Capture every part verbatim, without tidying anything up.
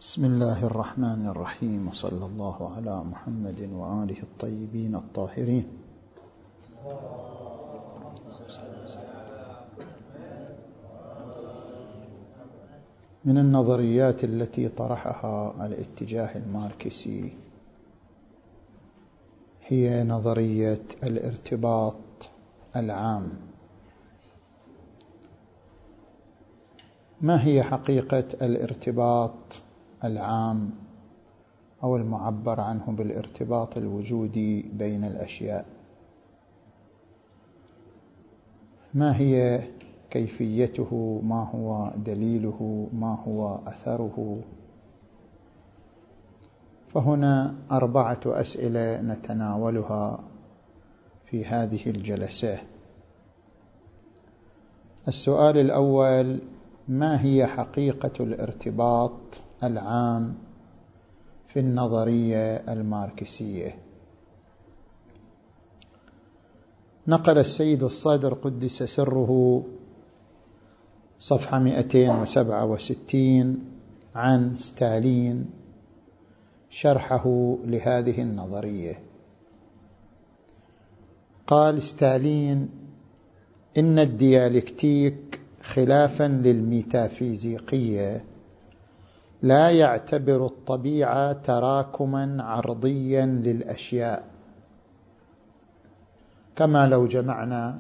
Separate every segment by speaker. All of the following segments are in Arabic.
Speaker 1: بسم الله الرحمن الرحيم، وصلى الله على محمد وآله الطيبين الطاهرين. من النظريات التي طرحها الاتجاه الماركسي هي نظرية الارتباط العام. ما هي حقيقة الارتباط العام أو المعبر عنه بالارتباط الوجودي بين الأشياء؟ ما هي كيفيته؟ ما هو دليله؟ ما هو أثره؟ فهنا أربعة أسئلة نتناولها في هذه الجلسة. السؤال الأول: ما هي حقيقة الارتباط العام في النظرية الماركسية؟ نقل السيد الصدر قدس سره صفحة مئتين وسبعة وستين عن ستالين شرحه لهذه النظرية. قال ستالين: إن الديالكتيك خلافا للميتافيزيقية لا يعتبر الطبيعة تراكما عرضيا للأشياء، كما لو جمعنا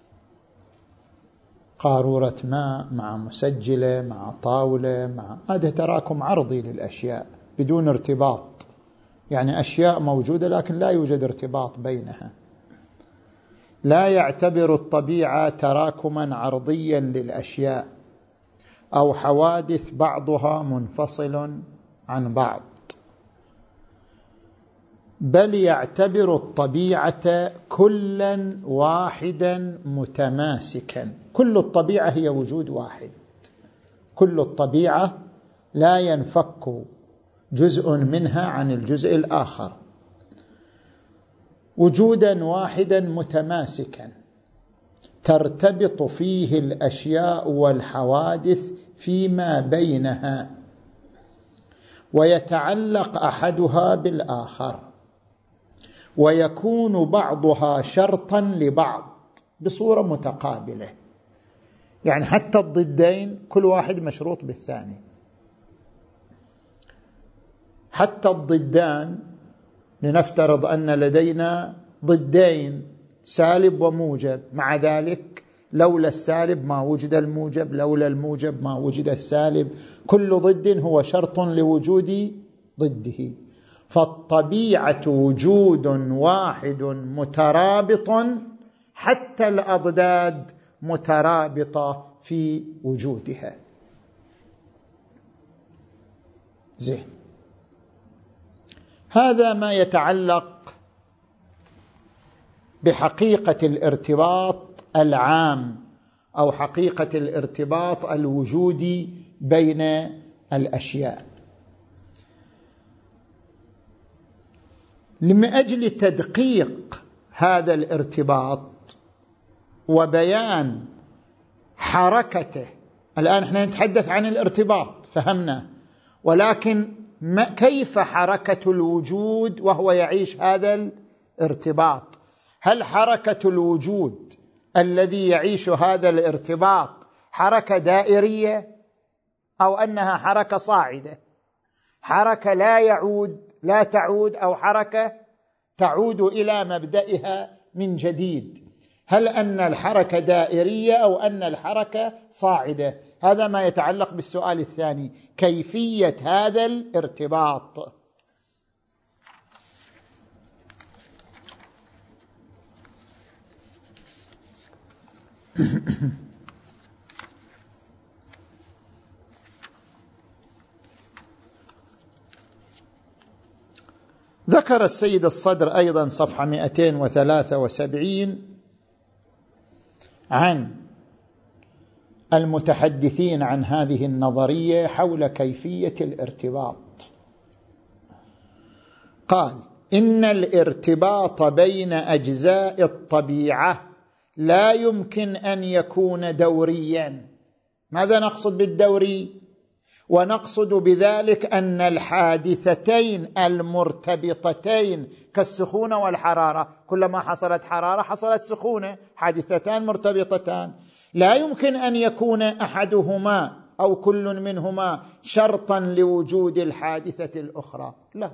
Speaker 1: قارورة ماء مع مسجلة مع طاولة مع هذا تراكم عرضي للأشياء بدون ارتباط، يعني أشياء موجودة لكن لا يوجد ارتباط بينها. لا يعتبر الطبيعة تراكما عرضيا للأشياء أو حوادث بعضها منفصل عن بعض، بل يعتبر الطبيعة كلا واحدا متماسكا. كل الطبيعة هي وجود واحد، كل الطبيعة لا ينفك جزء منها عن الجزء الآخر، وجودا واحدا متماسكا ترتبط فيه الأشياء والحوادث فيما بينها، ويتعلق أحدها بالآخر، ويكون بعضها شرطا لبعض بصورة متقابلة. يعني حتى الضدين كل واحد مشروط بالثاني، حتى الضدان، لنفترض أن لدينا ضدين سالب وموجب، مع ذلك لولا السالب ما وجد الموجب، لولا الموجب ما وجد السالب، كل ضد هو شرط لوجود ضده. فالطبيعة وجود واحد مترابط، حتى الأضداد مترابطة في وجودها. زين، هذا ما يتعلق بحقيقة الارتباط العام أو حقيقة الارتباط الوجودي بين الأشياء. لأجل تدقيق هذا الارتباط وبيان حركته، الآن احنا نتحدث عن الارتباط فهمنا، ولكن ما كيف حركة الوجود وهو يعيش هذا الارتباط؟ هل حركة الوجود الذي يعيش هذا الارتباط حركة دائرية، أو أنها حركة صاعدة، حركة لا يعود لا تعود، أو حركة تعود إلى مبدئها من جديد؟ هل أن الحركة دائرية أو أن الحركة صاعدة؟ هذا ما يتعلق بالسؤال الثاني، كيفية هذا الارتباط. ذكر السيد الصدر أيضا صفحة مئتين وثلاثة وسبعين عن المتحدثين عن هذه النظرية حول كيفية الارتباط. قال: إن الارتباط بين أجزاء الطبيعة لا يمكن أن يكون دوريا. ماذا نقصد بالدوري؟ ونقصد بذلك أن الحادثتين المرتبطتين كالسخونة والحرارة، كلما حصلت حرارة حصلت سخونة، حادثتان مرتبطتان، لا يمكن أن يكون أحدهما أو كل منهما شرطا لوجود الحادثة الأخرى، لا.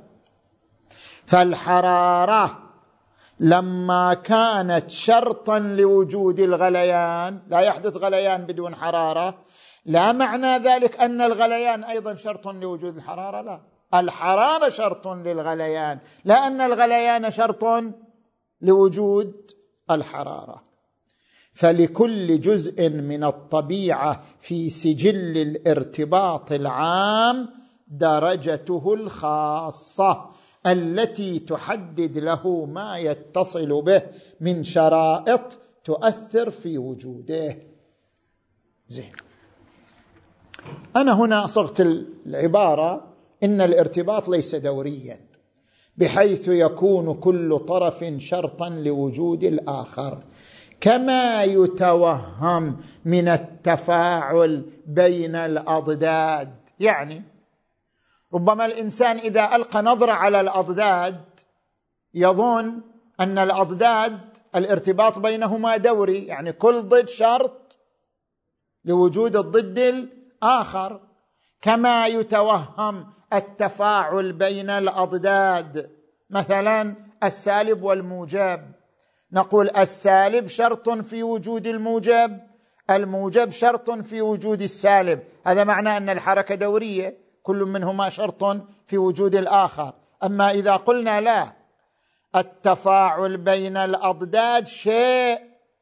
Speaker 1: فالحرارة لما كانت شرطا لوجود الغليان، لا يحدث غليان بدون حرارة، لا معنى ذلك أن الغليان أيضا شرط لوجود الحرارة، لا، الحرارة شرط للغليان، لا أن الغليان شرط لوجود الحرارة. فلكل جزء من الطبيعة في سجل الارتباط العام درجته الخاصة التي تحدد له ما يتصل به من شرائط تؤثر في وجوده. زين، أنا هنا صغت العبارة إن الارتباط ليس دوريا بحيث يكون كل طرف شرطا لوجود الآخر، كما يتوهم من التفاعل بين الأضداد. يعني ربما الإنسان إذا ألقى نظرة على الأضداد يظن أن الأضداد الارتباط بينهما دوري، يعني كل ضد شرط لوجود الضد الآخر، كما يتوهم التفاعل بين الأضداد، مثلا السالب والموجب، نقول السالب شرط في وجود الموجب، الموجب شرط في وجود السالب، هذا معنى أن الحركة دورية، كل منهما شرط في وجود الآخر. أما إذا قلنا لا، التفاعل بين الأضداد شيء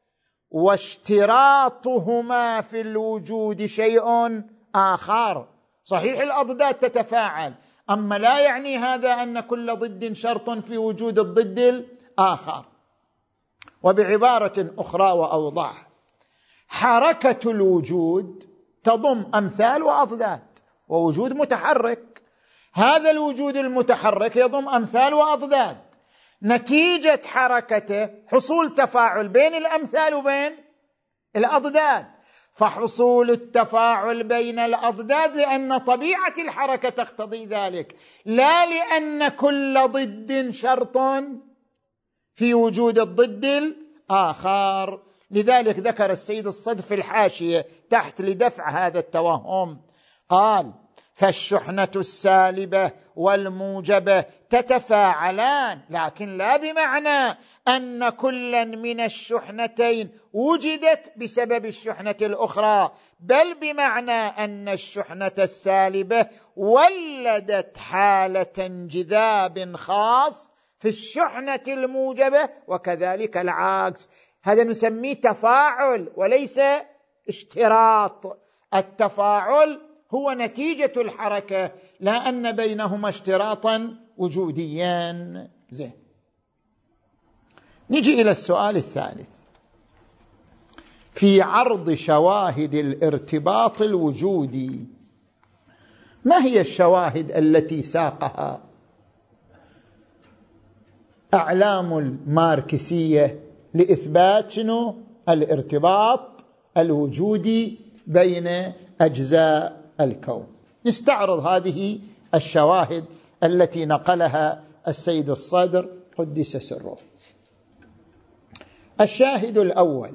Speaker 1: واشتراطهما في الوجود شيء آخر، صحيح الأضداد تتفاعل، أما لا يعني هذا أن كل ضد شرط في وجود الضد الآخر. وبعبارة أخرى وأوضح، حركة الوجود تضم أمثال وأضداد، ووجود متحرك، هذا الوجود المتحرك يضم أمثال وأضداد، نتيجة حركته حصول تفاعل بين الأمثال وبين الأضداد، فحصول التفاعل بين الأضداد لأن طبيعة الحركة تقتضي ذلك، لا لأن كل ضد شرط في وجود الضد الآخر. لذلك ذكر السيد الصدر في الحاشية تحت لدفع هذا التوهم، قال: فالشحنة السالبة والموجبة تتفاعلان، لكن لا بمعنى أن كلا من الشحنتين وجدت بسبب الشحنة الأخرى، بل بمعنى أن الشحنة السالبة ولدت حالة انجذاب خاص في الشحنة الموجبة، وكذلك العكس. هذا نسميه تفاعل وليس اشتراط. التفاعل هو نتيجة الحركة، لا أن بينهما اشتراطا وجوديا. زين، نجي إلى السؤال الثالث في عرض شواهد الارتباط الوجودي. ما هي الشواهد التي ساقها أعلام الماركسية لإثبات شنو؟ الارتباط الوجودي بين أجزاء الكون. نستعرض هذه الشواهد التي نقلها السيد الصدر قدس سره. الشاهد الأول: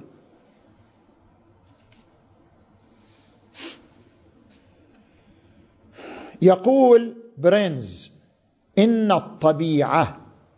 Speaker 1: يقول برينز إن الطبيعة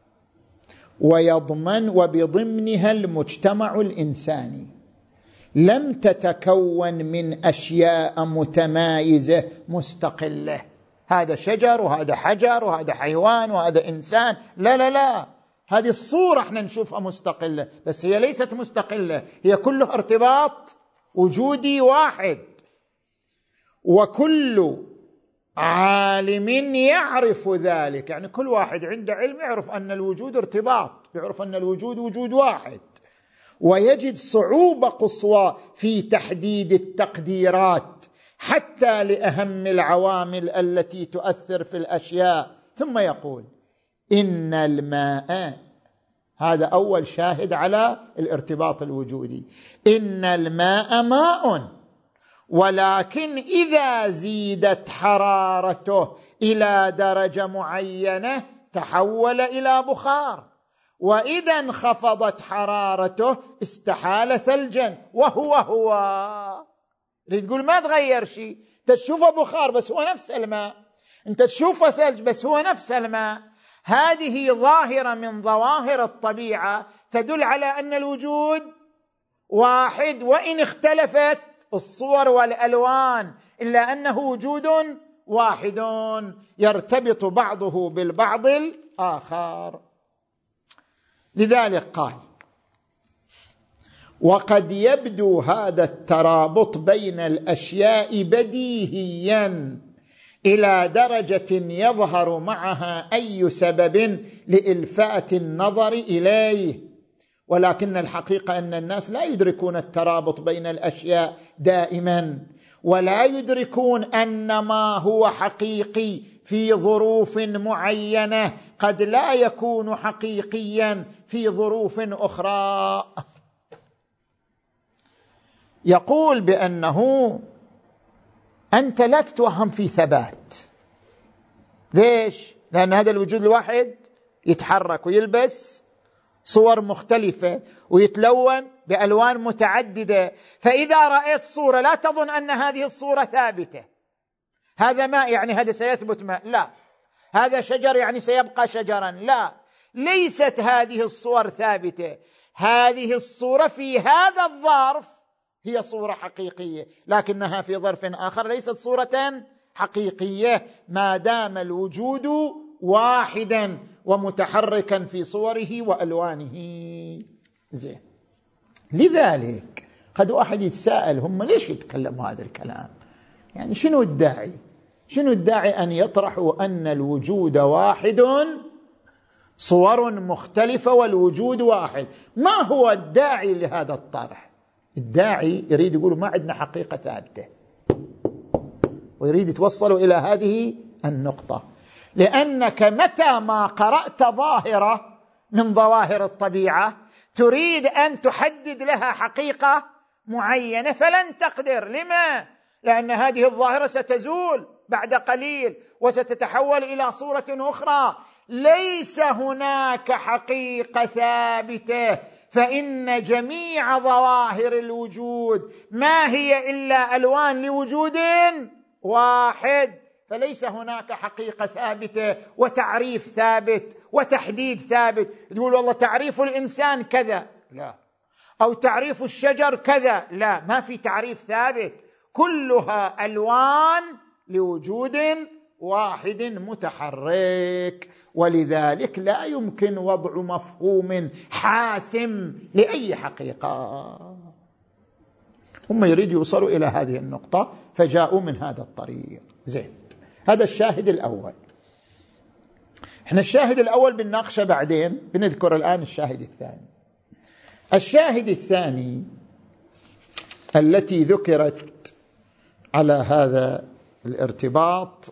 Speaker 1: ويضمن وبضمنها المجتمع الإنساني لم تتكون من أشياء متمايزة مستقلة، هذا شجر وهذا حجر وهذا حيوان وهذا إنسان، لا لا لا، هذه الصورة احنا نشوفها مستقلة، بس هي ليست مستقلة، هي كله ارتباط وجودي واحد. وكل عالم يعرف ذلك، يعني كل واحد عنده علم يعرف أن الوجود ارتباط، يعرف أن الوجود وجود واحد، ويجد صعوبة قصوى في تحديد التقديرات حتى لأهم العوامل التي تؤثر في الأشياء. ثم يقول إن الماء، هذا أول شاهد على الارتباط الوجودي، إن الماء ماء ولكن إذا زيدت حرارته إلى درجة معينة تحول إلى بخار، وإذا انخفضت حرارته استحال ثلجا، وهو هو. تقول ما تغير شيء، انت تشوفه بخار بس هو نفس الماء، انت تشوفه ثلج بس هو نفس الماء. هذه ظاهرة من ظواهر الطبيعة تدل على أن الوجود واحد، وإن اختلفت الصور والألوان إلا أنه وجود واحد يرتبط بعضه بالبعض الآخر. لذلك قال: وقد يبدو هذا الترابط بين الأشياء بديهيا إلى درجة يظهر معها أي سبب لإلفات النظر إليه، ولكن الحقيقة أن الناس لا يدركون الترابط بين الأشياء دائما، ولا يدركون أن ما هو حقيقي في ظروف معينة قد لا يكون حقيقيا في ظروف أخرى. يقول بأنه أنت لا تتوهم في ثبات. ليش؟ لأن هذا الوجود الواحد يتحرك ويلبس صور مختلفة ويتلون بألوان متعددة، فإذا رأيت صورة لا تظن أن هذه الصورة ثابتة. هذا ماء يعني هذا سيثبت ماء، لا. هذا شجر يعني سيبقى شجرا، لا. ليست هذه الصور ثابتة، هذه الصورة في هذا الظرف هي صورة حقيقية، لكنها في ظرف آخر ليست صورة حقيقية، ما دام الوجود واحدا ومتحركا في صوره وألوانه. زين. لذلك قد واحد يتساءل: هم ليش يتكلموا هذا الكلام؟ يعني شنو الداعي؟ شنو الداعي أن يطرحوا أن الوجود واحد صور مختلفة والوجود واحد؟ ما هو الداعي لهذا الطرح؟ الداعي يريد يقول ما عندنا حقيقة ثابتة، ويريد يتوصلوا إلى هذه النقطة، لأنك متى ما قرأت ظاهرة من ظواهر الطبيعة تريد أن تحدد لها حقيقة معينة فلن تقدر. لما؟ لأن هذه الظاهرة ستزول بعد قليل وستتحول إلى صورة أخرى. ليس هناك حقيقة ثابتة، فإن جميع ظواهر الوجود ما هي إلا ألوان لوجود واحد، فليس هناك حقيقة ثابتة وتعريف ثابت وتحديد ثابت. تقول والله تعريف الإنسان كذا، لا، أو تعريف الشجر كذا، لا، ما في تعريف ثابت، كلها ألوان لوجود واحد متحرك. ولذلك لا يمكن وضع مفهوم حاسم لأي حقيقة. هم يريدوا يوصلوا إلى هذه النقطة فجاءوا من هذا الطريق. زين، هذا الشاهد الأول. احنا الشاهد الأول بنناقشه بعدين، بنذكر الآن الشاهد الثاني. الشاهد الثاني التي ذكرت على هذا الارتباط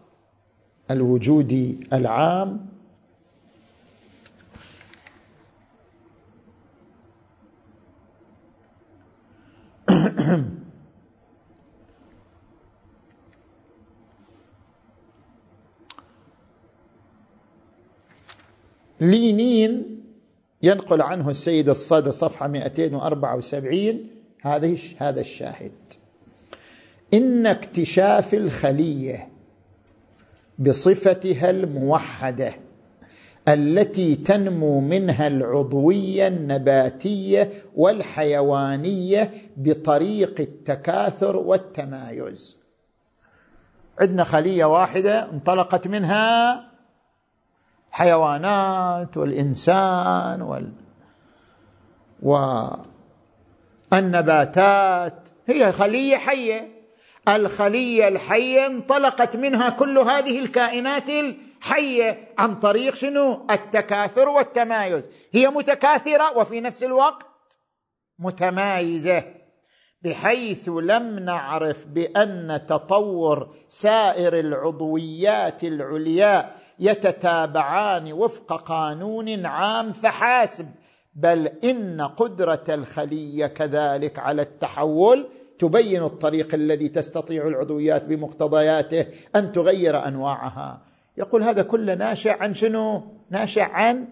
Speaker 1: الوجودي العام لينين ينقل عنه السيد الصدى صفحة مئتين وأربعة وسبعين هذه هذا الشاهد: إن اكتشاف الخلية بصفتها الموحدة التي تنمو منها العضوية النباتية والحيوانية بطريق التكاثر والتمايز. عندنا خلية واحدة انطلقت منها حيوانات والإنسان وال... والنباتات، هي خلية حية. الخلية الحية انطلقت منها كل هذه الكائنات الحية عن طريق شنو؟ التكاثر والتمايز. هي متكاثرة وفي نفس الوقت متمايزة، بحيث لم نعرف بأن تطور سائر العضويات العليا يتتابعان وفق قانون عام فحاسب، بل إن قدرة الخلية كذلك على التحول تبين الطريق الذي تستطيع العضويات بمقتضياته أن تغير أنواعها. يقول هذا كله ناشئ عن شنو؟ ناشئ عن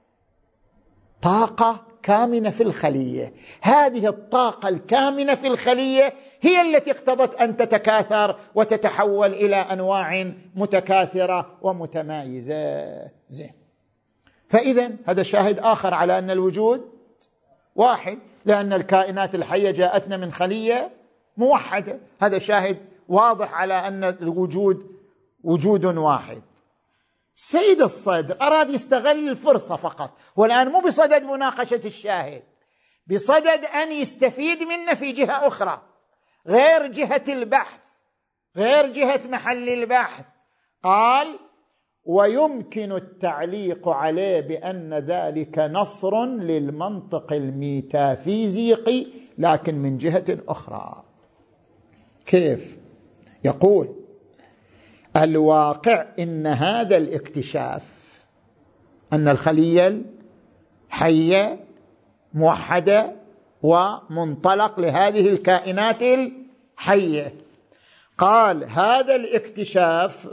Speaker 1: طاقة كامنة في الخلية. هذه الطاقة الكامنة في الخلية هي التي اقتضت أن تتكاثر وتتحول إلى أنواع متكاثرة ومتمايزة. زين. فإذا هذا شاهد آخر على أن الوجود واحد، لأن الكائنات الحية جاءتنا من خلية موحدة. هذا شاهد واضح على أن الوجود وجود واحد. سيد الصدر أراد يستغل الفرصة فقط، والآن مو بصدد مناقشة الشاهد، بصدد أن يستفيد منه في جهة أخرى غير جهة البحث، غير جهة محل البحث. قال: ويمكن التعليق عليه بأن ذلك نصر للمنطق الميتافيزيقي لكن من جهة أخرى. كيف؟ يقول: الواقع إن هذا الاكتشاف أن الخلية الحية موحدة ومنطلق لهذه الكائنات الحية، قال هذا الاكتشاف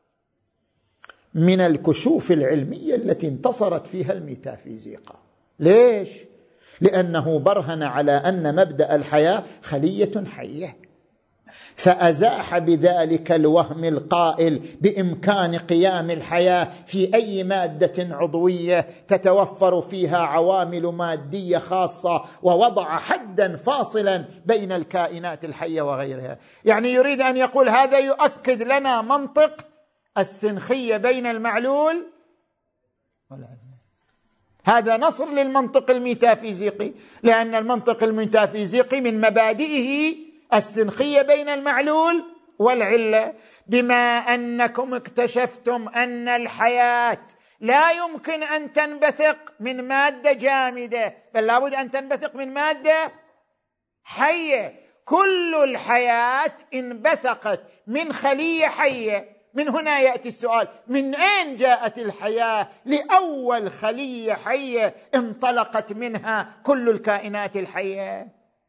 Speaker 1: من الكشوف العلمية التي انتصرت فيها الميتافيزيقا. ليش؟ لأنه برهن على أن مبدأ الحياة خلية حية، فأزاح بذلك الوهم القائل بإمكان قيام الحياة في أي مادة عضوية تتوفر فيها عوامل مادية خاصة، ووضع حدا فاصلا بين الكائنات الحية وغيرها. يعني يريد أن يقول هذا يؤكد لنا منطق السنخية بين المعلول والعلم. هذا نصر للمنطق الميتافيزيقي، لأن المنطق الميتافيزيقي من مبادئه السنخية بين المعلول والعلة. بما أنكم اكتشفتم أن الحياة لا يمكن أن تنبثق من مادة جامدة، بل لابد أن تنبثق من مادة حية. كل الحياة انبثقت من خلية حية. من هنا يأتي السؤال: من أين جاءت الحياة لأول خلية حية انطلقت منها كل الكائنات الحية؟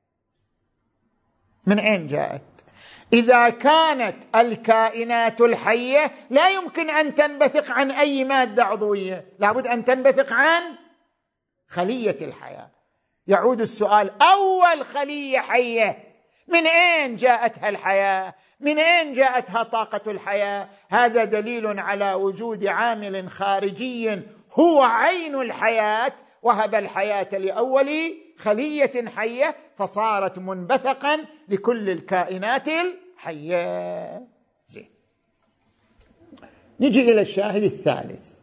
Speaker 1: من أين جاءت؟ إذا كانت الكائنات الحية لا يمكن أن تنبثق عن أي مادة عضوية، لابد أن تنبثق عن خلية الحياة. يعود السؤال: أول خلية حية من أين جاءتها الحياة؟ من أين جاءتها طاقة الحياة؟ هذا دليل على وجود عامل خارجي هو عين الحياة، وهب الحياة لأول خلية حية فصارت منبثقا لكل الكائنات الحية. زين. نجي إلى الشاهد الثالث.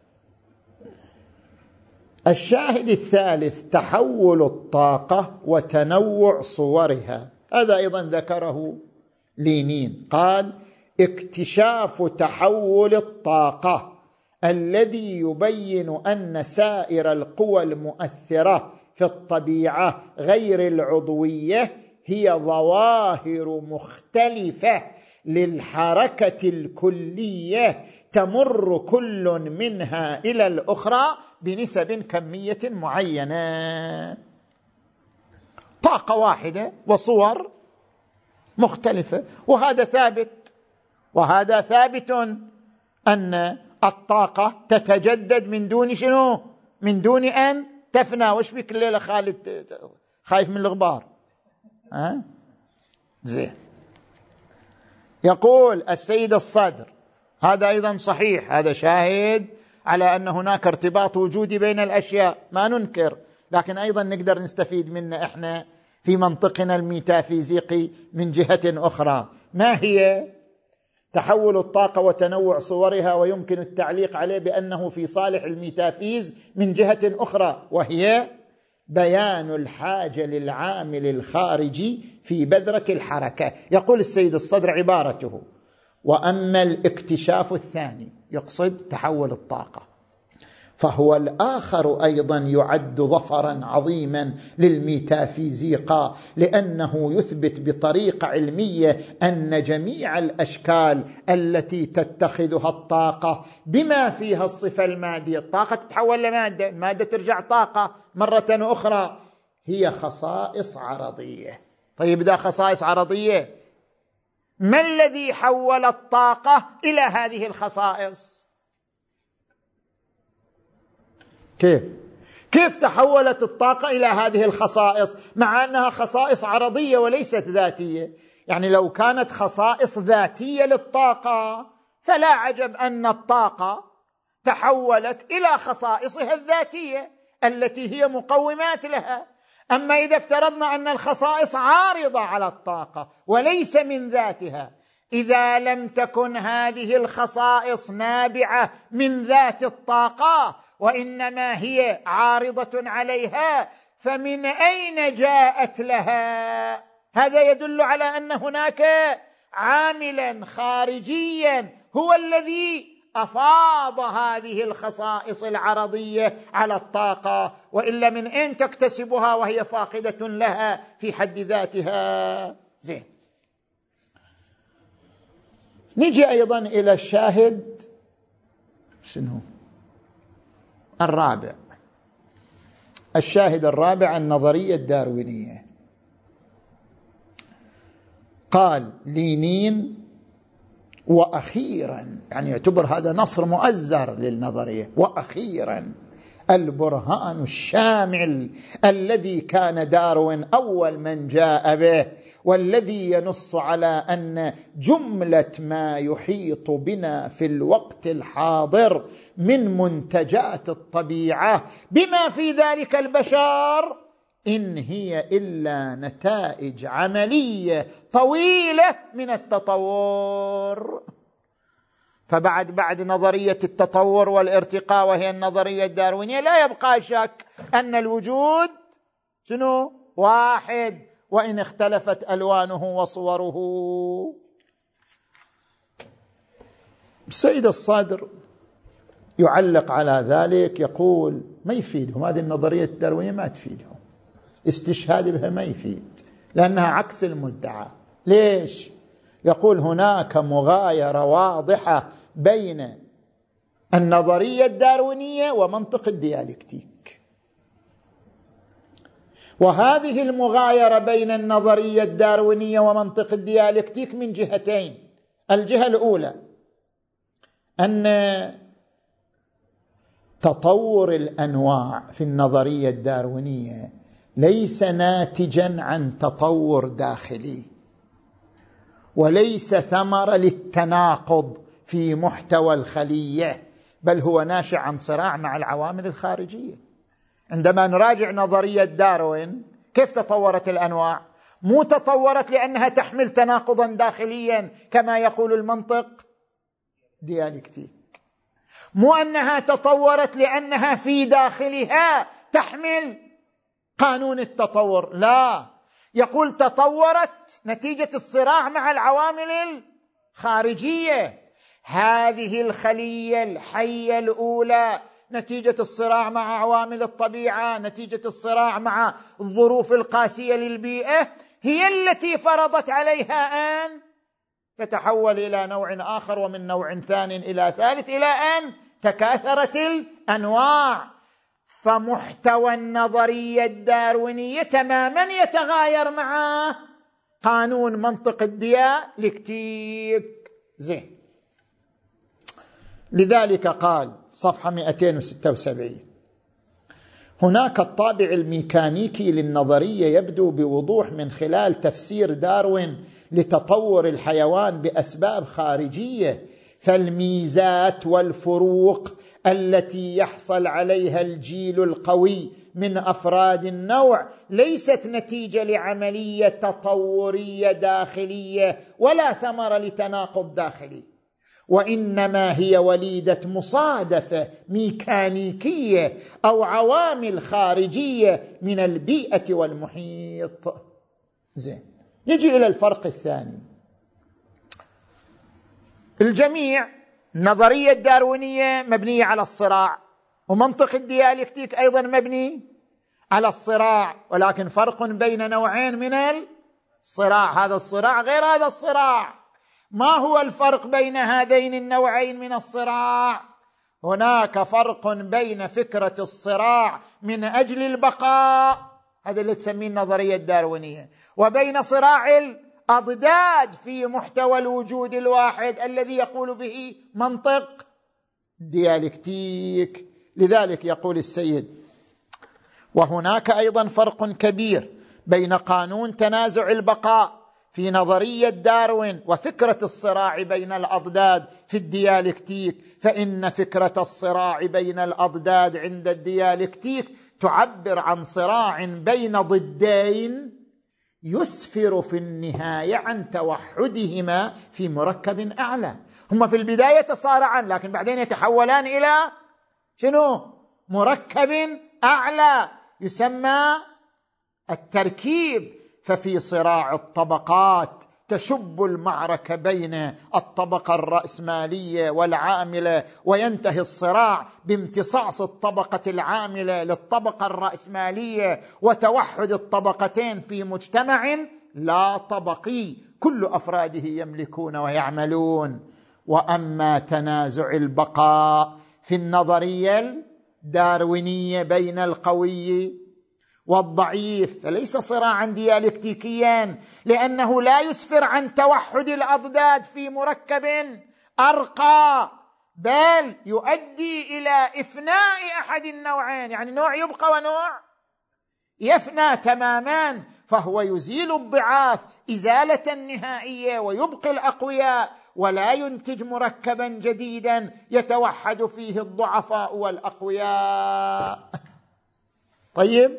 Speaker 1: الشاهد الثالث تحول الطاقة وتنوع صورها. هذا أيضا ذكره لينين، قال: اكتشاف تحول الطاقة الذي يبين أن سائر القوى المؤثرة في الطبيعة غير العضوية هي ظواهر مختلفة للحركة الكلية تمر كل منها إلى الأخرى بنسب كمية معينة. طاقة واحدة وصور مختلفة، وهذا ثابت وهذا ثابت أن الطاقة تتجدد من دون شنو؟ من دون أن تفنى. وش فيك الليلة خالد خايف من الغبار؟ ها؟ زين. يقول السيد الصدر: هذا أيضا صحيح، هذا شاهد على أن هناك ارتباط وجودي بين الأشياء، ما ننكر، لكن أيضا نقدر نستفيد منه إحنا في منطقنا الميتافيزيقي من جهة أخرى. ما هي؟ تحول الطاقة وتنوع صورها، ويمكن التعليق عليه بأنه في صالح الميتافيز من جهة أخرى، وهي بيان الحاجة للعامل الخارجي في بذرة الحركة. يقول السيد الصدر عبارته: وأما الاكتشاف الثاني، يقصد تحول الطاقة، فهو الآخر أيضا يعد ظفرا عظيما للميتافيزيقا، لأنه يثبت بطريقة علمية أن جميع الأشكال التي تتخذها الطاقة بما فيها الصفة المادية، الطاقة تتحول لمادة، المادة ترجع طاقة مرة أخرى، هي خصائص عرضية. طيب إذا خصائص عرضية، ما الذي حول الطاقة إلى هذه الخصائص؟ كيف؟ كيف تحولت الطاقة إلى هذه الخصائص مع أنها خصائص عرضية وليست ذاتية؟ يعني لو كانت خصائص ذاتية للطاقة فلا عجب أن الطاقة تحولت إلى خصائصها الذاتية التي هي مقومات لها. أما إذا افترضنا أن الخصائص عارضة على الطاقة وليس من ذاتها، إذا لم تكن هذه الخصائص نابعة من ذات الطاقة وإنما هي عارضة عليها، فمن أين جاءت لها؟ هذا يدل على أن هناك عاملا خارجيا هو الذي أفاض هذه الخصائص العرضية على الطاقة، وإلا من أين تكتسبها وهي فاقدة لها في حد ذاتها؟ زين، نجي أيضا إلى الشاهد شنو الرابع. الشاهد الرابع النظرية الداروينية. قال لينين وأخيرا، يعني يعتبر هذا نصر مؤزر للنظرية، وأخيرا البرهان الشامل الذي كان داروين أول من جاء به، والذي ينص على أن جملة ما يحيط بنا في الوقت الحاضر من منتجات الطبيعة بما في ذلك البشر إن هي إلا نتائج عملية طويلة من التطور. فبعد بعد نظرية التطور والارتقاء وهي النظرية الداروينية لا يبقى شك أن الوجود شنو؟ واحد، وإن اختلفت ألوانه وصوره. السيد الصادر يعلق على ذلك، يقول ما يفيدهم هذه النظرية الداروينية، ما تفيدهم، استشهاد بها ما يفيد لأنها عكس المدعى. ليش؟ يقول هناك مغايرة واضحة بين النظرية الداروينية ومنطق الديالكتيك، وهذه المغايرة بين النظرية الداروينية ومنطق الديالكتيك من جهتين. الجهة الأولى أن تطور الأنواع في النظرية الداروينية ليس ناتجا عن تطور داخلي، وليس ثمرة للتناقض في محتوى الخلية، بل هو ناشئ عن صراع مع العوامل الخارجية. عندما نراجع نظرية داروين كيف تطورت الأنواع؟ مو تطورت لأنها تحمل تناقضا داخليا كما يقول المنطق ديالكتيك، مو أنها تطورت لأنها في داخلها تحمل قانون التطور، لا، يقول تطورت نتيجة الصراع مع العوامل الخارجية. هذه الخلية الحية الأولى نتيجة الصراع مع عوامل الطبيعة، نتيجة الصراع مع الظروف القاسية للبيئة، هي التي فرضت عليها أن تتحول إلى نوع آخر، ومن نوع ثاني إلى ثالث، إلى أن تكاثرت الأنواع. فمحتوى النظرية الداروينية تماما يتغاير مع قانون منطق الديالكتيك. زين، لذلك قال صفحة مئتين وستة وسبعين هناك الطابع الميكانيكي للنظرية يبدو بوضوح من خلال تفسير داروين لتطور الحيوان بأسباب خارجية، فالميزات والفروق التي يحصل عليها الجيل القوي من أفراد النوع ليست نتيجة لعملية تطورية داخلية ولا ثمرة لتناقض داخلي، وإنما هي وليدة مصادفة ميكانيكية أو عوامل خارجية من البيئة والمحيط. زين، نجي إلى الفرق الثاني. الجميع النظرية الداروينية مبنية على الصراع، ومنطق الديالكتيك أيضا مبني على الصراع، ولكن فرق بين نوعين من الصراع، هذا الصراع غير هذا الصراع. ما هو الفرق بين هذين النوعين من الصراع؟ هناك فرق بين فكرة الصراع من أجل البقاء هذا اللي تسميه النظرية الداروينية، وبين صراع الأضداد في محتوى الوجود الواحد الذي يقول به منطق ديالكتيك. لذلك يقول السيد: وهناك أيضا فرق كبير بين قانون تنازع البقاء في نظرية داروين وفكرة الصراع بين الأضداد في الديالكتيك، فإن فكرة الصراع بين الأضداد عند الديالكتيك تعبر عن صراع بين ضدين يسفر في النهاية عن توحدهما في مركب أعلى. هما في البداية تصارعان لكن بعدين يتحولان إلى شنو؟ مركب أعلى يسمى التركيب. ففي صراع الطبقات تشب المعركة بين الطبقة الرأسمالية والعاملة، وينتهي الصراع بامتصاص الطبقة العاملة للطبقة الرأسمالية وتوحد الطبقتين في مجتمع لا طبقي كل أفراده يملكون ويعملون. وأما تنازع البقاء في النظرية الداروينية بين القوي والضعيف فليس صراعا ديالكتيكيا، لأنه لا يسفر عن توحد الأضداد في مركب أرقى، بل يؤدي إلى إفناء أحد النوعين، يعني نوع يبقى ونوع يفنى تماما، فهو يزيل الضعاف إزالة نهائية ويبقي الأقوياء، ولا ينتج مركبا جديدا يتوحد فيه الضعفاء والأقوياء. طيب،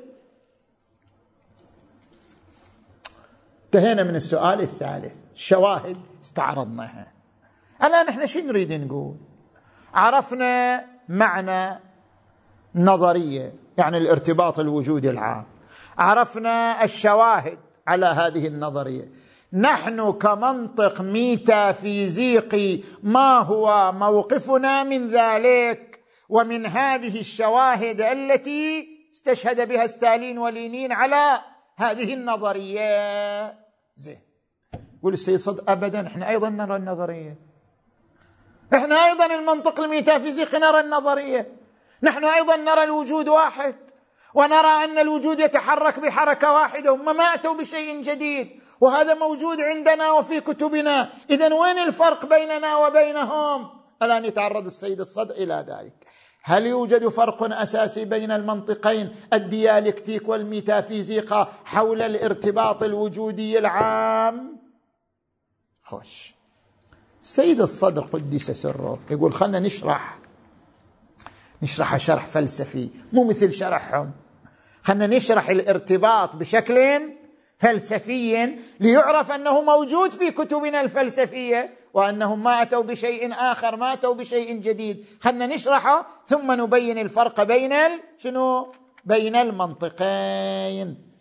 Speaker 1: انتهينا من السؤال الثالث. الشواهد استعرضناها. الآن احنا شو نريد نقول؟ عرفنا معنى نظرية يعني الارتباط الوجودي العام، عرفنا الشواهد على هذه النظرية. نحن كمنطق ميتافيزيقي ما هو موقفنا من ذلك ومن هذه الشواهد التي استشهد بها ستالين ولينين على هذه النظرية؟ زين. يقول السيد صدر: أبدا، احنا أيضا نرى النظرية، احنا أيضا المنطق الميتافيزيقي نرى النظرية، نحن أيضا نرى الوجود واحد، ونرى أن الوجود يتحرك بحركة واحدة، هم ما أتوا بشيء جديد، وهذا موجود عندنا وفي كتبنا، إذن وين الفرق بيننا وبينهم؟ الآن يتعرض السيد الصدر إلى ذلك. هل يوجد فرق أساسي بين المنطقين الديالكتيك والميتافيزيقا حول الارتباط الوجودي العام؟ خوش. السيد الصدر قدس سره يقول: خلنا نشرح نشرح شرح فلسفي مو مثل شرحهم، خلنا نشرح الارتباط بشكل فلسفي ليعرف أنه موجود في كتبنا الفلسفية وأنهم ما أتوا بشيء آخر، ما أتوا بشيء جديد. خلنا نشرحه ثم نبين الفرق بين ال... شنو؟ بين المنطقين.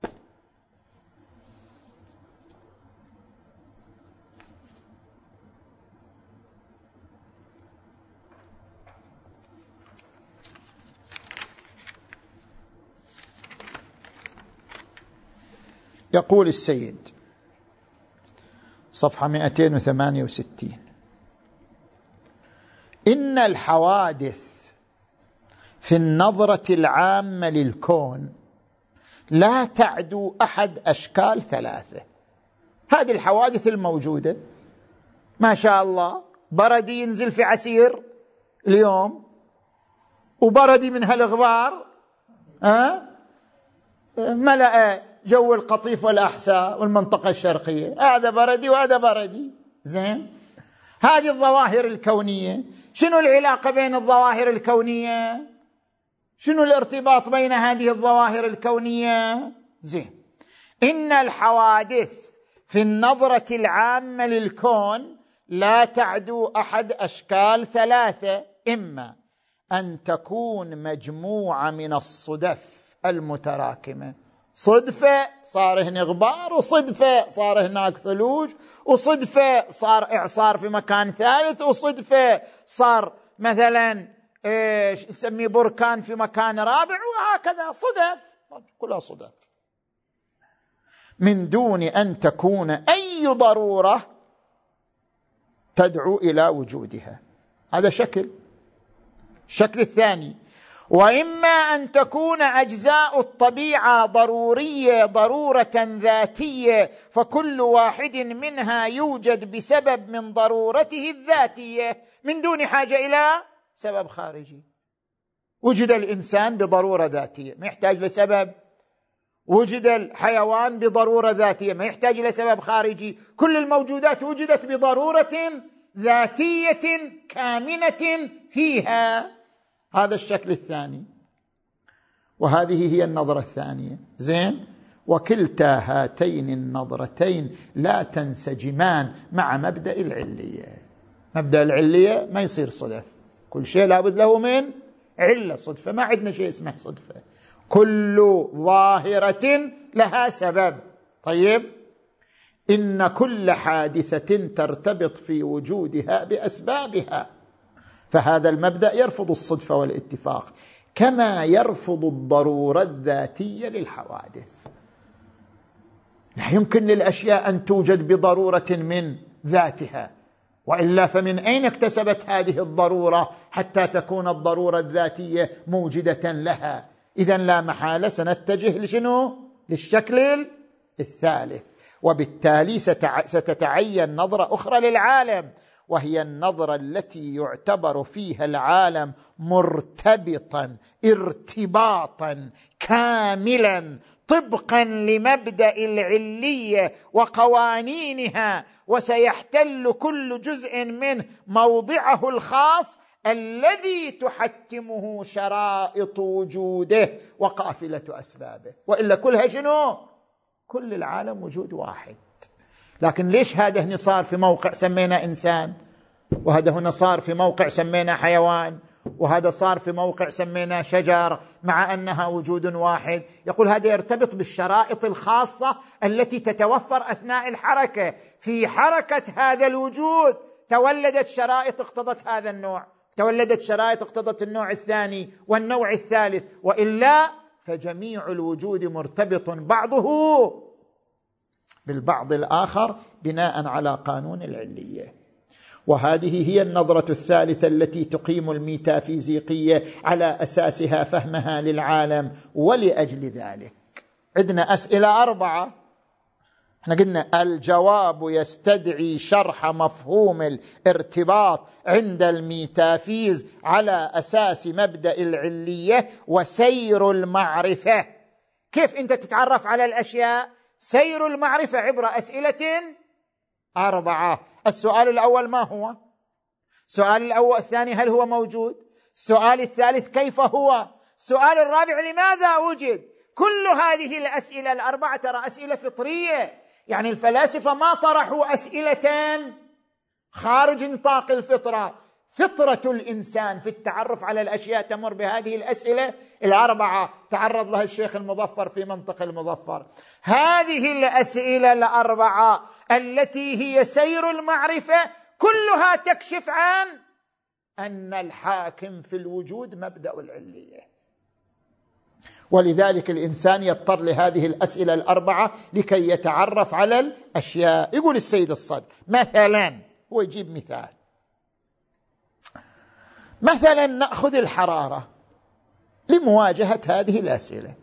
Speaker 1: يقول السيد صفحة مئتين وثمانية وستين: إن الحوادث في النظرة العامة للكون لا تعدو أحد أشكال ثلاثة. هذه الحوادث الموجودة ما شاء الله، بردي ينزل في عسير اليوم وبردي من هالغبار أه؟ ملأ جو القطيف والأحساء والمنطقة الشرقية، هذا بردي وهذا بردي. زين، هذه الظواهر الكونية، شنو العلاقة بين الظواهر الكونية؟ شنو الارتباط بين هذه الظواهر الكونية؟ زين، إن الحوادث في النظرة العامة للكون لا تعدو أحد أشكال ثلاثة: إما أن تكون مجموعة من الصدف المتراكمة، صدفة صار هنا غبار، وصدفة صار هناك ثلوج، وصدفة صار إعصار في مكان ثالث، وصدفة صار مثلا إيش نسميه بركان في مكان رابع، وهكذا صدف، كلها صدف، من دون أن تكون أي ضرورة تدعو إلى وجودها. هذا شكل. الشكل الثاني: وإما أن تكون أجزاء الطبيعة ضرورية ضرورة ذاتية، فكل واحد منها يوجد بسبب من ضرورته الذاتية من دون حاجة إلى سبب خارجي. وجد الإنسان بضرورة ذاتية ما يحتاج لسبب، وجد الحيوان بضرورة ذاتية ما يحتاج إلى سبب خارجي، كل الموجودات وجدت بضرورة ذاتية كامنة فيها. هذا الشكل الثاني، وهذه هي النظرة الثانية. زين، وكلتا هاتين النظرتين لا تنسجمان مع مبدأ العلية. مبدأ العلية ما يصير صدف، كل شيء لابد له من علة. صدفة ما عندنا شيء اسمه صدفة، كل ظاهرة لها سبب. طيب، إن كل حادثة ترتبط في وجودها بأسبابها، فهذا المبدأ يرفض الصدفة والاتفاق، كما يرفض الضرورة الذاتية للحوادث. لا يمكن للأشياء أن توجد بضرورة من ذاتها، وإلا فمن أين اكتسبت هذه الضرورة حتى تكون الضرورة الذاتية موجدة لها؟ إذن لا محالة سنتجه لشنو؟ للشكل الثالث. وبالتالي ستتعين نظرة أخرى للعالم، وهي النظرة التي يعتبر فيها العالم مرتبطا ارتباطا كاملا طبقا لمبدأ العلية وقوانينها، وسيحتل كل جزء منه موضعه الخاص الذي تحتمه شرائط وجوده وقافلة أسبابه. وإلا كلها شنو؟ كل العالم وجود واحد. لكن ليش هذا هنا صار في موقع سمينا إنسان، وهذا هنا صار في موقع سمينا حيوان، وهذا صار في موقع سمينا شجر، مع أنها وجود واحد؟ يقول هذا يرتبط بالشرائط الخاصة التي تتوفر أثناء الحركة. في حركة هذا الوجود تولدت شرائط اقتضت هذا النوع، تولدت شرائط اقتضت النوع الثاني والنوع الثالث، وإلا فجميع الوجود مرتبط بعضه بالبعض الآخر بناء على قانون العلية. وهذه هي النظرة الثالثة التي تقيم الميتافيزيقية على أساسها فهمها للعالم. ولأجل ذلك عندنا أسئلة أربعة. احنا قلنا الجواب يستدعي شرح مفهوم الارتباط عند الميتافيز على أساس مبدأ العلية وسير المعرفة. كيف أنت تتعرف على الأشياء؟ سير المعرفة عبر أسئلة أربعة. السؤال الأول ما هو؟ السؤال الأول الثاني هل هو موجود؟ السؤال الثالث كيف هو؟ السؤال الرابع لماذا وجد؟ كل هذه الأسئلة الأربعة ترى أسئلة فطرية، يعني الفلاسفة ما طرحوا أسئلة خارج نطاق الفطرة. فطرة الإنسان في التعرف على الأشياء تمر بهذه الأسئلة الأربعة تعرض لها الشيخ المظفر في منطق المظفر. هذه الأسئلة الأربعة التي هي سير المعرفة كلها تكشف عن أن الحاكم في الوجود مبدأ العلية. ولذلك الإنسان يضطر لهذه الأسئلة الأربعة لكي يتعرف على الأشياء. يقول السيد الصدر مثلا، هو يجيب مثال، مثلا نأخذ الحرارة لمواجهة هذه الأسئلة.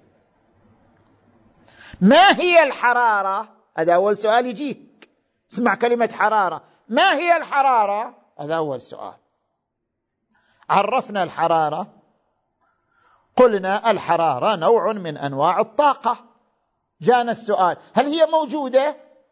Speaker 1: ما هي الحرارة؟ هذا أول سؤال يجيك. اسمع كلمة حرارة، ما هي الحرارة؟ هذا أول سؤال. عرفنا الحرارة، قلنا الحرارة نوع من أنواع الطاقة. جاءنا السؤال هل هي موجودة؟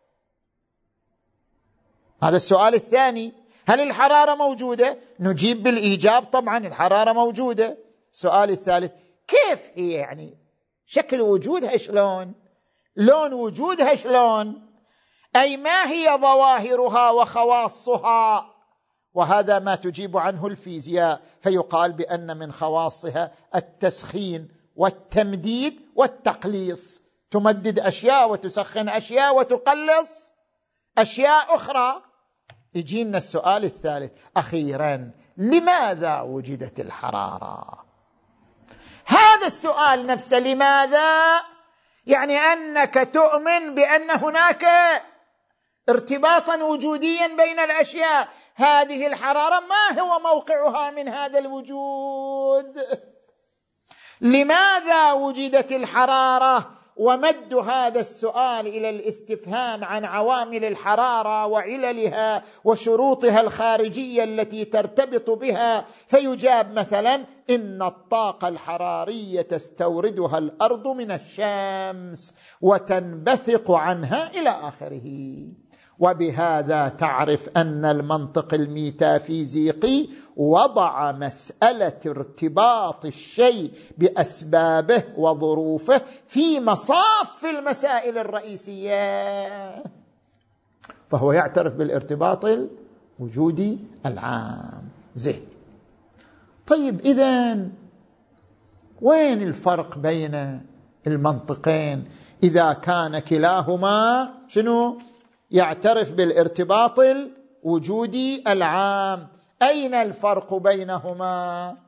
Speaker 1: هذا السؤال الثاني، هل الحرارة موجودة؟ نجيب بالإيجاب طبعا الحرارة موجودة. السؤال الثالث كيف هي، يعني شكل وجودها شلون، لون وجودها شلون، أي ما هي ظواهرها وخواصها؟ وهذا ما تجيب عنه الفيزياء، فيقال بأن من خواصها التسخين والتمديد والتقليص، تمدد أشياء وتسخن أشياء وتقلص أشياء أخرى. يجينا السؤال الثالث أخيرا، لماذا وجدت الحرارة؟ هذا السؤال نفسه لماذا، يعني أنك تؤمن بأن هناك ارتباطا وجوديا بين الأشياء. هذه الحرارة ما هو موقعها من هذا الوجود؟ لماذا وجدت الحرارة؟ ومد هذا السؤال إلى الاستفهام عن عوامل الحرارة وعللها وشروطها الخارجية التي ترتبط بها، فيجاب مثلا إن الطاقة الحرارية تستوردها الأرض من الشمس وتنبثق عنها إلى آخره. وبهذا تعرف أن المنطق الميتافيزيقي وضع مسألة ارتباط الشيء بأسبابه وظروفه في مصاف المسائل الرئيسية، فهو يعترف بالارتباط الوجودي العام. زين، طيب إذن وين الفرق بين المنطقين إذا كان كلاهما شنو؟ يعترف بالارتباط الوجودي العام. أين الفرق بينهما؟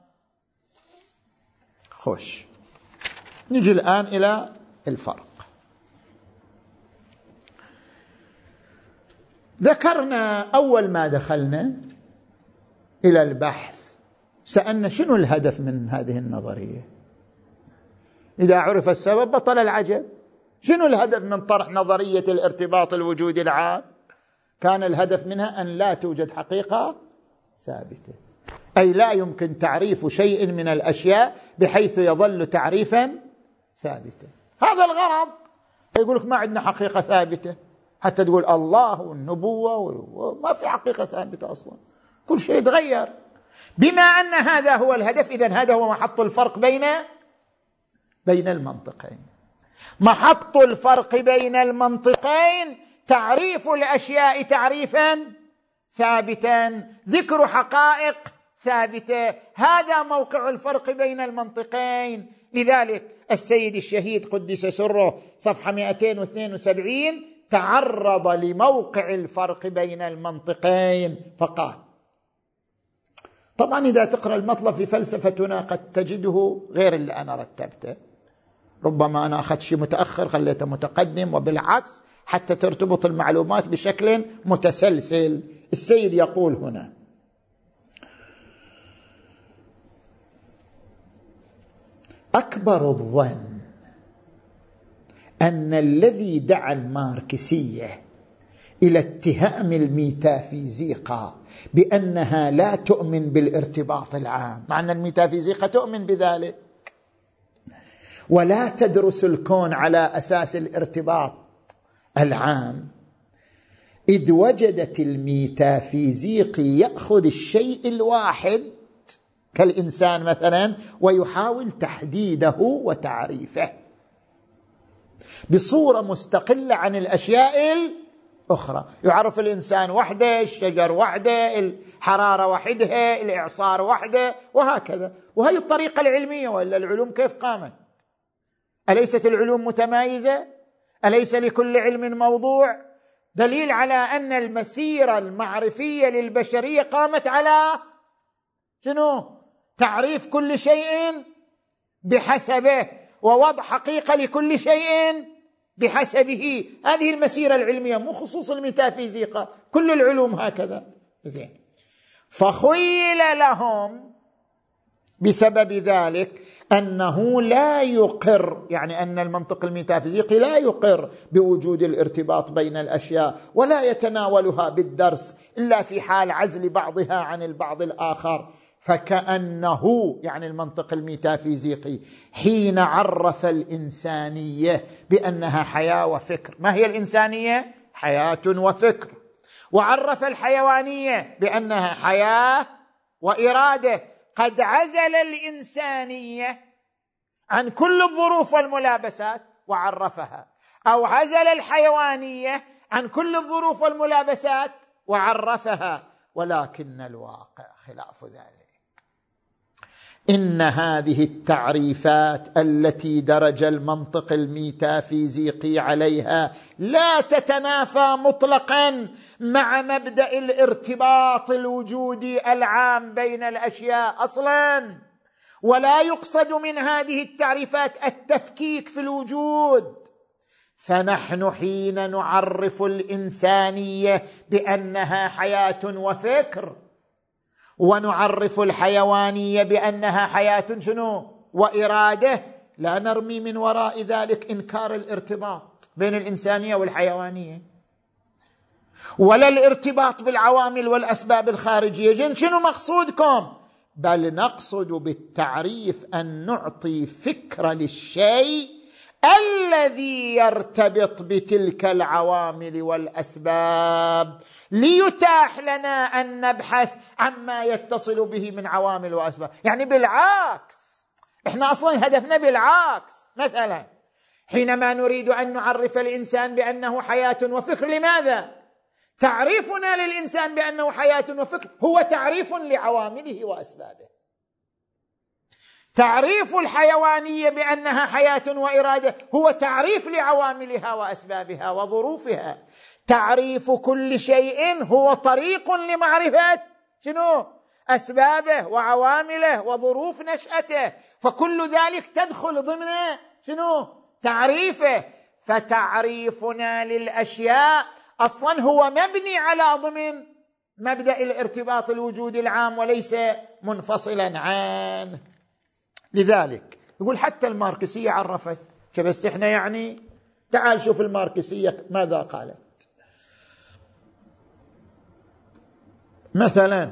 Speaker 1: خوش، نجي الآن إلى الفرق. ذكرنا أول ما دخلنا إلى البحث سألنا شنو الهدف من هذه النظرية؟ إذا عرف السبب بطل العجب. شنو الهدف من طرح نظرية الارتباط الوجودي العام؟ كان الهدف منها أن لا توجد حقيقة ثابتة، أي لا يمكن تعريف شيء من الأشياء بحيث يظل تعريفا ثابتا. هذا الغرض. يقولك ما عندنا حقيقة ثابتة، حتى تقول الله والنبوة وما في حقيقة ثابتة أصلا، كل شيء يتغير. بما أن هذا هو الهدف، إذن هذا هو محط الفرق بين بين المنطقين. محط الفرق بين المنطقين تعريف الأشياء تعريفا ثابتا، ذكر حقائق ثابتة. هذا موقع الفرق بين المنطقين. لذلك السيد الشهيد قدس سره صفحة مئتين واثنين وسبعين تعرض لموقع الفرق بين المنطقين فقال، طبعا إذا تقرأ المطلب في فلسفتنا قد تجده غير اللي أنا رتبته، ربما أنا أخذت شيء متأخر خليته متقدم، وبالعكس حتى ترتبط المعلومات بشكل متسلسل. السيد يقول هنا: أكبر الظن أن الذي دعا الماركسية إلى اتهام الميتافيزيقا بأنها لا تؤمن بالارتباط العام، مع أن الميتافيزيقا تؤمن بذلك، ولا تدرس الكون على أساس الارتباط العام، إذ وجدت الميتافيزيقي يأخذ الشيء الواحد كالإنسان مثلا ويحاول تحديده وتعريفه بصورة مستقلة عن الأشياء الأخرى. يعرف الإنسان وحده، الشجر وحده، الحرارة وحدها، الإعصار وحده، وهكذا. وهي الطريقة العلمية، وإلا العلوم كيف قامت؟ أليست العلوم متمايزة؟ أليس لكل علم موضوع؟ دليل على أن المسيرة المعرفية للبشرية قامت على شنو؟ تعريف كل شيء بحسبه، ووضع حقيقة لكل شيء بحسبه. هذه المسيرة العلمية، مو خصوص الميتافيزيقا، كل العلوم هكذا. زين، فخيل لهم بسبب ذلك أنه لا يقر، يعني أن المنطق الميتافيزيقي لا يقر بوجود الارتباط بين الأشياء، ولا يتناولها بالدرس إلا في حال عزل بعضها عن البعض الآخر. فكأنه يعني المنطق الميتافيزيقي حين عرف الإنسانية بأنها حياة وفكر، ما هي الإنسانية؟ حياة وفكر. وعرف الحيوانية بأنها حياة وإرادة. قد عزل الإنسانية عن كل الظروف والملابسات وعرفها، أو عزل الحيوانية عن كل الظروف والملابسات وعرفها، ولكن الواقع خلاف ذلك. إن هذه التعريفات التي درج المنطق الميتافيزيقي عليها لا تتنافى مطلقا مع مبدأ الارتباط الوجودي العام بين الأشياء أصلا، ولا يقصد من هذه التعريفات التفكيك في الوجود. فنحن حين نعرف الإنسانية بأنها حياة وفكر، ونعرف الحيوانية بأنها حياة شنو؟ وإرادة، لا نرمي من وراء ذلك إنكار الارتباط بين الإنسانية والحيوانية، ولا الارتباط بالعوامل والأسباب الخارجية. جن شنو مقصودكم؟ بل نقصد بالتعريف أن نعطي فكرة للشيء الذي يرتبط بتلك العوامل والأسباب، ليتاح لنا أن نبحث عما يتصل به من عوامل وأسباب. يعني بالعكس، إحنا أصلا هدفنا بالعكس. مثلا حينما نريد أن نعرف الإنسان بأنه حياة وفكر، لماذا؟ تعريفنا للإنسان بأنه حياة وفكر هو تعريف لعوامله وأسبابه. تعريف الحيوانية بأنها حياة وإرادة هو تعريف لعواملها وأسبابها وظروفها. تعريف كل شيء هو طريق لمعرفة شنو؟ أسبابه وعوامله وظروف نشأته، فكل ذلك تدخل ضمن شنو؟ تعريفه. فتعريفنا للأشياء أصلا هو مبني على ضمن مبدأ الارتباط الوجودي العام وليس منفصلا عنه. لذلك يقول حتى الماركسية عرفت، بس احنا يعني تعال شوف الماركسية ماذا قالت. مثلا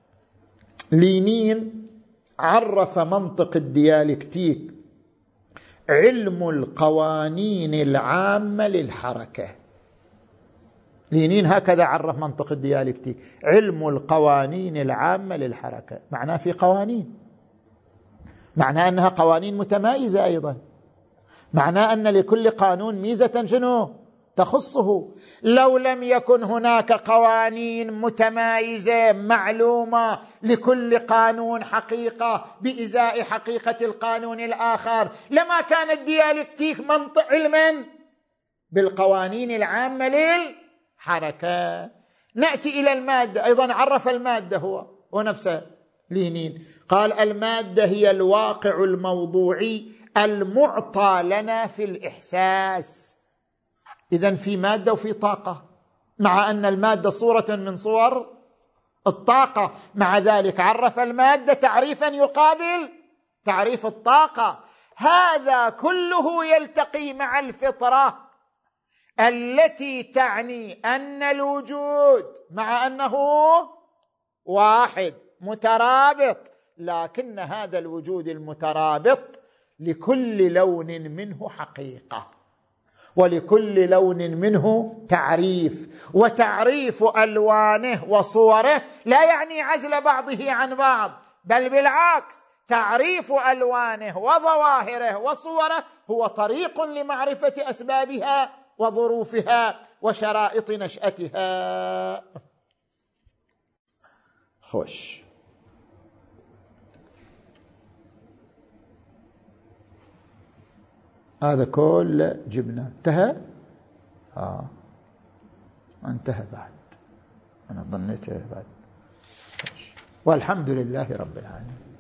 Speaker 1: لينين عرف منطق الديالكتيك علم القوانين العامة للحركة. لينين هكذا عرف منطق الديالكتيك: علم القوانين العامة للحركة. معناه في قوانين، معناه أنها قوانين متمايزة أيضا، معناه أن لكل قانون ميزة شنو؟ تخصه. لو لم يكن هناك قوانين متمايزة معلومة لكل قانون حقيقة بإزاء حقيقة القانون الآخر، لما كان الديالكتيك منطق علما بالقوانين العامة للحركة. نأتي إلى المادة، أيضا عرف المادة هو ونفسه لينين، قال المادة هي الواقع الموضوعي المعطى لنا في الإحساس. إذن في مادة وفي طاقة، مع أن المادة صورة من صور الطاقة، مع ذلك عرف المادة تعريفا يقابل تعريف الطاقة. هذا كله يلتقي مع الفطرة التي تعني أن الوجود مع أنه واحد مترابط، لكن هذا الوجود المترابط لكل لون منه حقيقة، ولكل لون منه تعريف، وتعريف ألوانه وصوره لا يعني عزل بعضه عن بعض، بل بالعكس، تعريف ألوانه وظواهره وصوره هو طريق لمعرفة أسبابها وظروفها وشرائط نشأتها. خوش، هذا كل جبنا انتهى. آه انتهى بعد، أنا ظنيته بعد. والحمد لله رب العالمين.